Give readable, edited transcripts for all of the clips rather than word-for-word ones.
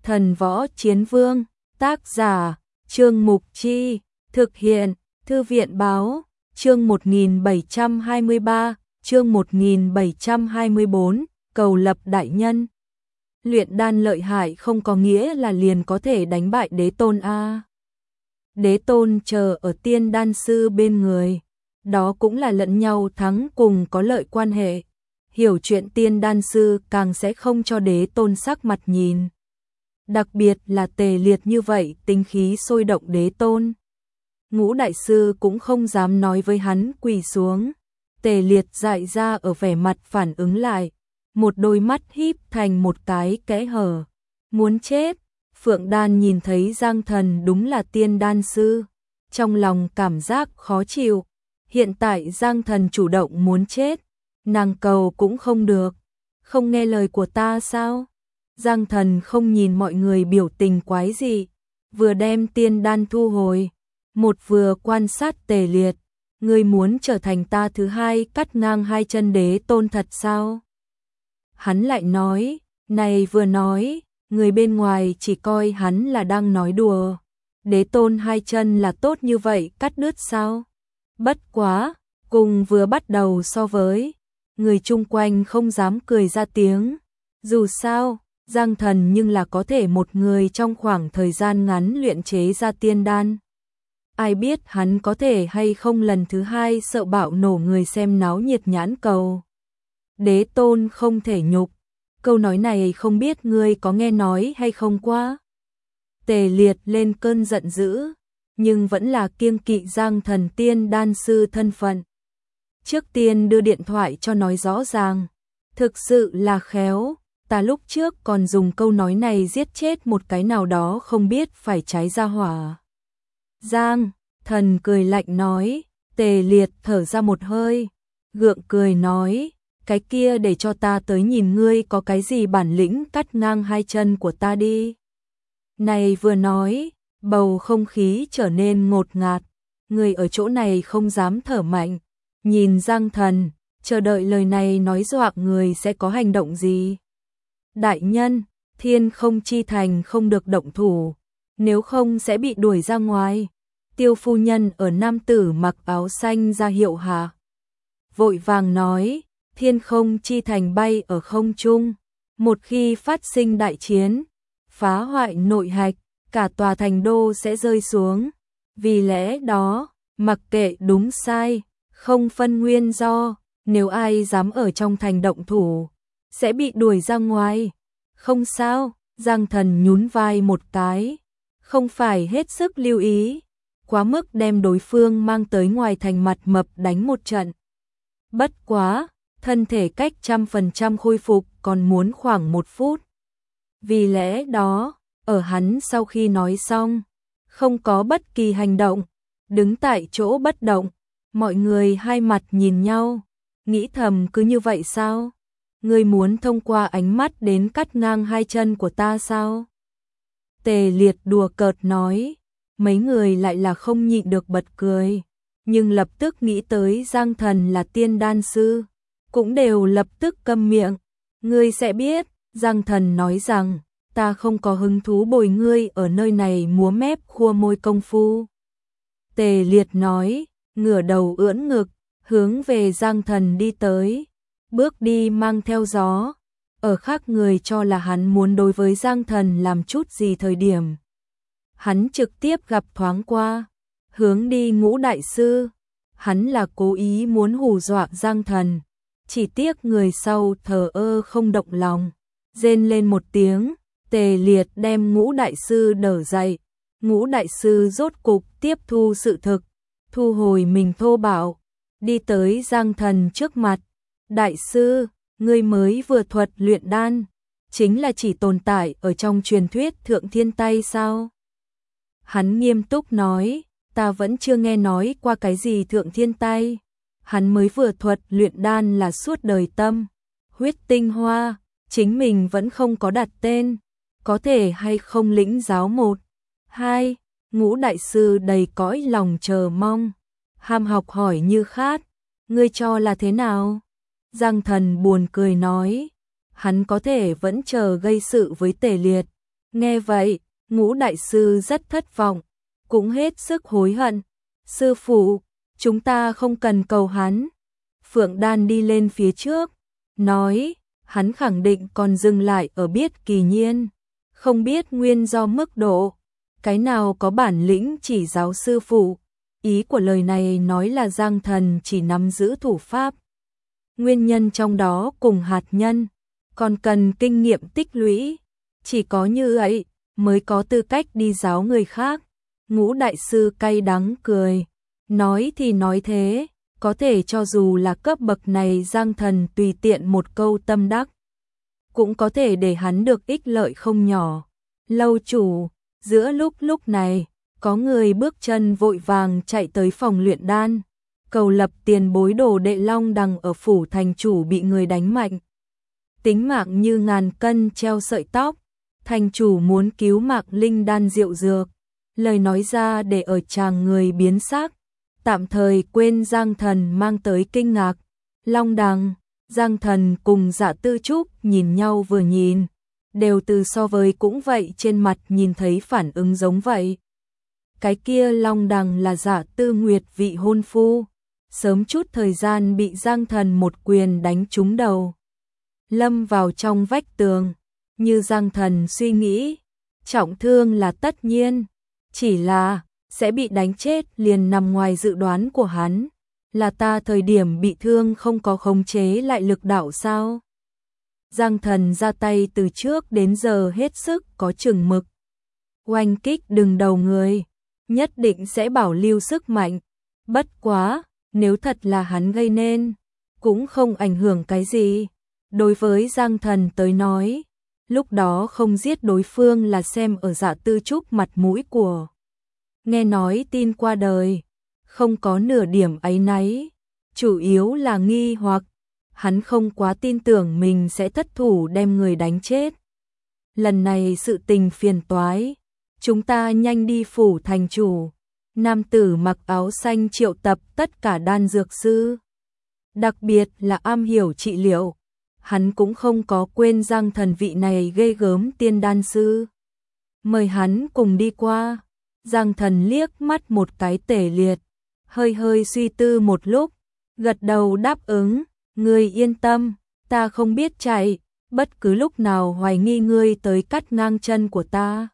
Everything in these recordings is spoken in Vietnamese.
Thần Võ Chiến Vương, tác giả, Trương Mục Chi, thực hiện, Thư viện Báo, chương 1723, chương 1724, cầu lập đại nhân. Luyện đan lợi hại không có nghĩa là liền có thể đánh bại đế tôn a. Đế tôn chờ ở tiên đan sư bên người, đó cũng là lẫn nhau thắng cùng có lợi quan hệ. Hiểu chuyện tiên đan sư càng sẽ không cho đế tôn sắc mặt nhìn. Đặc biệt là Tề Liệt như vậy tính khí sôi động đế tôn. Ngũ đại sư cũng không dám nói với hắn quỳ xuống. Tề Liệt dại ra ở vẻ mặt phản ứng lại, một đôi mắt híp thành một cái kẽ hở. Muốn chết. Phượng Đan nhìn thấy Giang Thần đúng là tiên đan sư, trong lòng cảm giác khó chịu. Hiện tại Giang Thần chủ động muốn chết, nàng cầu cũng không được. Không nghe lời của ta sao? Giang Thần không nhìn mọi người biểu tình quái dị, vừa đem tiên đan thu hồi, một vừa quan sát Tề Liệt. Ngươi muốn trở thành ta thứ hai cắt ngang hai chân đế tôn thật sao? Hắn lại nói, này vừa nói, người bên ngoài chỉ coi hắn là đang nói đùa. Đế tôn hai chân là tốt như vậy cắt đứt sao? Bất quá, cùng vừa bắt đầu so với, người chung quanh không dám cười ra tiếng. Dù sao, Giang Thần nhưng là có thể một người trong khoảng thời gian ngắn luyện chế ra tiên đan. Ai biết hắn có thể hay không lần thứ hai sợ bạo nổ người xem náo nhiệt nhãn cầu. Đế tôn không thể nhục. Câu nói này không biết ngươi có nghe nói hay không qua. Tề Liệt lên cơn giận dữ, nhưng vẫn là kiêng kỵ Giang Thần tiên đan sư thân phận. Trước tiên đưa điện thoại cho nói rõ ràng. Thực sự là khéo, ta lúc trước còn dùng câu nói này giết chết một cái nào đó không biết phải trái ra hỏa. Giang Thần cười lạnh nói. Tề Liệt thở ra một hơi, gượng cười nói, cái kia để cho ta tới nhìn ngươi có cái gì bản lĩnh cắt ngang hai chân của ta đi. Này vừa nói, bầu không khí trở nên ngột ngạt, người ở chỗ này không dám thở mạnh, nhìn Giang Thần, chờ đợi lời này nói dọa người sẽ có hành động gì. Đại nhân, Thiên Không Chi Thành không được động thủ, nếu không sẽ bị đuổi ra ngoài. Tiêu phu nhân ở nam tử mặc áo xanh ra hiệu hạ. Vội vàng nói, Thiên Không Chi Thành bay ở không trung, một khi phát sinh đại chiến, phá hoại nội hạch, cả tòa thành đô sẽ rơi xuống. Vì lẽ đó, mặc kệ đúng sai, không phân nguyên do, nếu ai dám ở trong thành động thủ, sẽ bị đuổi ra ngoài. Không sao, Giang Thần nhún vai một cái, không phải hết sức lưu ý, quá mức đem đối phương mang tới ngoài thành mặt mập đánh một trận. Bất quá, thân thể cách 100% khôi phục còn muốn khoảng 1 phút. Vì lẽ đó, ở hắn sau khi nói xong, không có bất kỳ hành động, đứng tại chỗ bất động, mọi người hai mặt nhìn nhau, nghĩ thầm cứ như vậy sao? Ngươi muốn thông qua ánh mắt đến cắt ngang hai chân của ta sao? Tề Liệt đùa cợt nói, mấy người lại là không nhịn được bật cười, nhưng lập tức nghĩ tới Giang Thần là tiên đan sư, cũng đều lập tức câm miệng. Ngươi sẽ biết, Giang Thần nói rằng, ta không có hứng thú bồi ngươi ở nơi này múa mép khua môi công phu. Tề Liệt nói, ngửa đầu ưỡn ngực, hướng về Giang Thần đi tới, bước đi mang theo gió. Ở khác người cho là hắn muốn đối với Giang Thần làm chút gì thời điểm, hắn trực tiếp gặp thoáng qua, hướng đi Ngũ đại sư. Hắn là cố ý muốn hù dọa Giang Thần, chỉ tiếc người sau thờ ơ không động lòng. Rên lên một tiếng, Tề Liệt đem Ngũ đại sư đỡ dậy. Ngũ đại sư rốt cục tiếp thu sự thực, thu hồi mình thô bạo, đi tới Giang Thần trước mặt. Đại sư, ngươi mới vừa thuật luyện đan, chính là chỉ tồn tại ở trong truyền thuyết Thượng Thiên Tay sao? Hắn nghiêm túc nói, ta vẫn chưa nghe nói qua cái gì Thượng Thiên Tay. Hắn mới vừa thuật luyện đan là suốt đời tâm, huyết tinh hoa, chính mình vẫn không có đặt tên, có thể hay không lĩnh giáo 1, 2, Ngũ đại sư đầy cõi lòng chờ mong, ham học hỏi như khát, ngươi cho là thế nào? Giang Thần buồn cười nói, hắn có thể vẫn chờ gây sự với Tề Liệt, Nghe vậy, Ngũ đại sư rất thất vọng, cũng hết sức hối hận. Sư phụ, chúng ta không cần cầu hắn. Phượng Đan đi lên phía trước, nói, hắn khẳng định còn dừng lại ở biết kỳ nhiên, không biết nguyên do mức độ, cái nào có bản lĩnh chỉ giáo sư phụ. Ý của lời này nói là Giang Thần chỉ nắm giữ thủ pháp. Nguyên nhân trong đó cùng hạt nhân, còn cần kinh nghiệm tích lũy, chỉ có như vậy mới có tư cách đi giáo người khác. Ngũ đại sư cay đắng cười, nói thì nói thế, có thể cho dù là cấp bậc này Giang Thần tùy tiện một câu tâm đắc, cũng có thể để hắn được ích lợi không nhỏ. Lâu chủ, giữa lúc này, có người bước chân vội vàng chạy tới phòng luyện đan. Cầu Lập tiền bối đồ đệ Long Đằng ở phủ thành chủ bị người đánh mạnh. Tính mạng như ngàn cân treo sợi tóc, thành chủ muốn cứu mạng linh đan diệu dược. Lời nói ra để ở chàng người biến sắc, tạm thời quên Giang Thần mang tới kinh ngạc. Long Đằng, Giang Thần cùng Dạ Tư Trúc nhìn nhau vừa nhìn, đều từ so với cũng vậy trên mặt nhìn thấy phản ứng giống vậy. Cái kia Long Đằng là Dạ Tư Nguyệt vị hôn phu, sớm chút thời gian bị Giang Thần một quyền đánh trúng đầu, lâm vào trong vách tường. Như Giang Thần suy nghĩ, trọng thương là tất nhiên, chỉ là sẽ bị đánh chết liền nằm ngoài dự đoán của hắn. Là ta thời điểm bị thương không có khống chế lại lực đạo sao? Giang Thần ra tay từ trước đến giờ hết sức có chừng mực. Oanh kích đừng đầu người, nhất định sẽ bảo lưu sức mạnh. Bất quá, nếu thật là hắn gây nên, cũng không ảnh hưởng cái gì. Đối với Giang Thần tới nói, lúc đó không giết đối phương là xem ở Dạ Tư Trúc mặt mũi của. Nghe nói tin qua đời, không có nửa điểm áy náy, chủ yếu là nghi hoặc hắn không quá tin tưởng mình sẽ thất thủ đem người đánh chết. Lần này sự tình phiền toái, chúng ta nhanh đi phủ thành chủ. Nam tử mặc áo xanh triệu tập tất cả đan dược sư, đặc biệt là am hiểu trị liệu. Hắn cũng không có quên Giang Thần vị này ghê gớm tiên đan sư, mời hắn cùng đi qua. Giang Thần liếc mắt một cái Tề Liệt, hơi suy tư một lúc, gật đầu đáp ứng. Ngươi yên tâm, ta không biết chạy, bất cứ lúc nào hoài nghi ngươi tới cắt ngang chân của ta.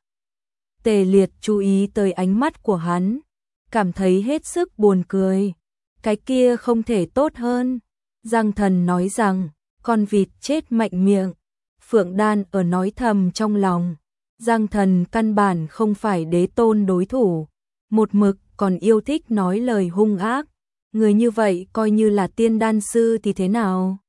Tề Liệt chú ý tới ánh mắt của hắn, cảm thấy hết sức buồn cười. Cái kia không thể tốt hơn. Giang Thần nói rằng, con vịt chết mạnh miệng. Phượng Đan ở nói thầm trong lòng, Giang Thần căn bản không phải đế tôn đối thủ, một mực còn yêu thích nói lời hung ác. Người như vậy coi như là tiên đan sư thì thế nào?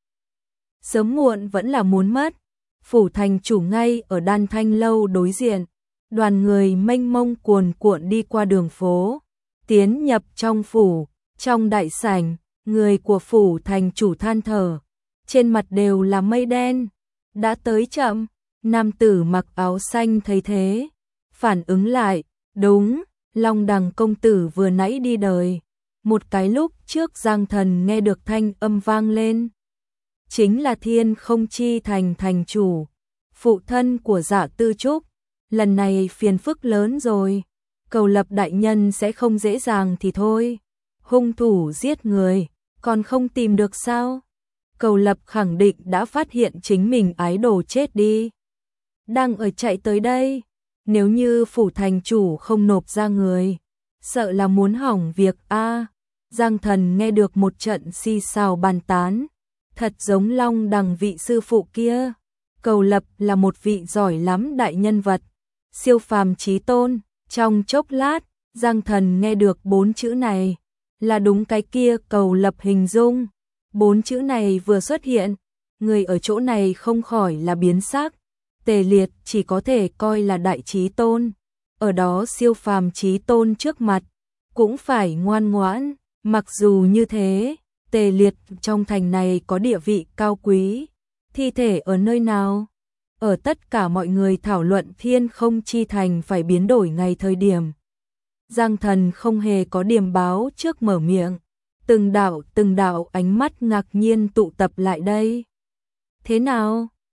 Sớm muộn vẫn là muốn mất. Phủ thành chủ ngay ở Đan Thanh lâu đối diện, đoàn người mênh mông cuồn cuộn đi qua đường phố, tiến nhập trong phủ. Trong đại sảnh, người của phủ thành chủ than thở, trên mặt đều là mây đen. Đã tới chậm. Nam tử mặc áo xanh thấy thế, phản ứng lại, đúng, Long Đằng công tử vừa nãy đi đời. Một cái lúc trước Giang Thần nghe được thanh âm vang lên, chính là Thiên Không Chi thành thành chủ, phụ thân của Dạ Tư Trúc. Lần này phiền phức lớn rồi, Cầu Lập đại nhân sẽ không dễ dàng thì thôi. Hung thủ giết người, còn không tìm được sao? Cầu Lập khẳng định đã phát hiện chính mình ái đồ chết đi, đang ở chạy tới đây. Nếu như phủ thành chủ không nộp ra người, sợ là muốn hỏng việc a. Giang Thần nghe được một trận xì xào bàn tán, thật giống Long Đằng vị sư phụ kia. Cầu Lập là một vị giỏi lắm đại nhân vật, siêu phàm chí tôn. Trong chốc lát, Giang Thần nghe được 4 chữ này, là đúng cái kia Cầu Lập hình dung. 4 chữ này vừa xuất hiện, người ở chỗ này không khỏi là biến sắc. Tề Liệt chỉ có thể coi là đại chí tôn, ở đó siêu phàm chí tôn trước mặt, cũng phải ngoan ngoãn. Mặc dù như thế, Tề Liệt trong thành này có địa vị cao quý. Thi thể ở nơi nào? Ở tất cả mọi người thảo luận Thiên Không Chi thành phải biến đổi ngày thời điểm, Giang Thần không hề có điểm báo trước mở miệng. Từng đạo ánh mắt ngạc nhiên tụ tập lại đây. Thế nào?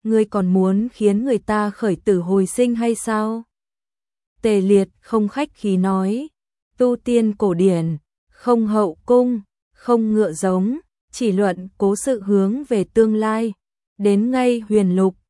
ngươi còn muốn khiến người ta khởi tử hồi sinh hay sao? Tề Liệt không khách khí nói, tu tiên cổ điển, không hậu cung, không ngựa giống, chỉ luận cố sự hướng về tương lai, đến ngay huyền lục,